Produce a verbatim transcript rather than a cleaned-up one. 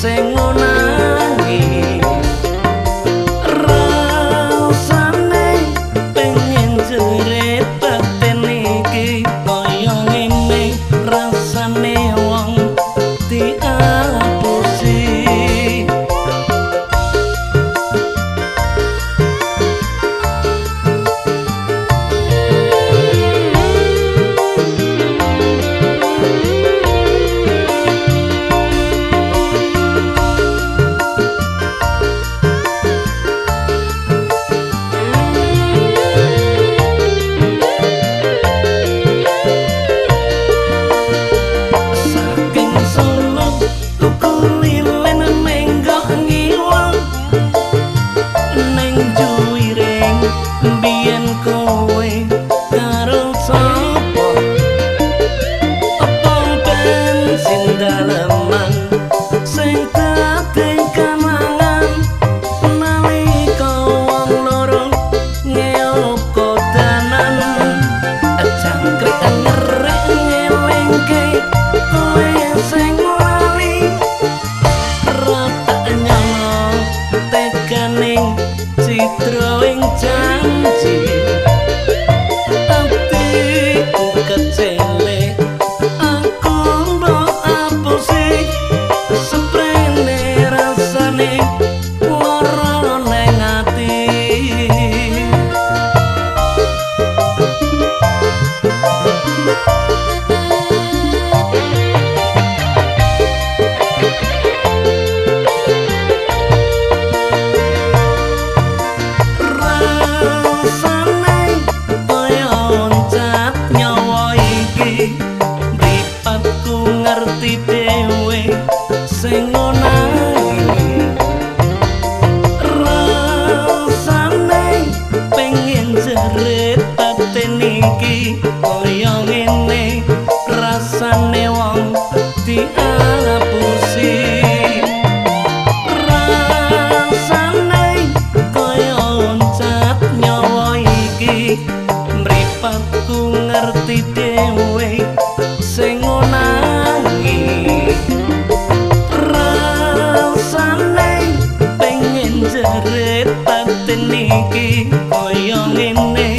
sing ngonangi rasane pengen jerit batin iki kaya ngene rasane wong diapusi biyen kowe karo sapa apa bensin daleman sing dadi kanangan nalika wong loro ngeop kodanan jangkrik ngerek ngelingke kowe sing lali rata nyono teganing citra ing janji atiku kecele aku mbok apusi seprene rasane lara neng ati ngerti dhewe sing ngonangi rasane pengen jerit batin iki kaya ngene rasane wong diapusi rasane kaya oncap nyawa iki mripatku ngerti dhewe sing jerit batin iki kaya ngene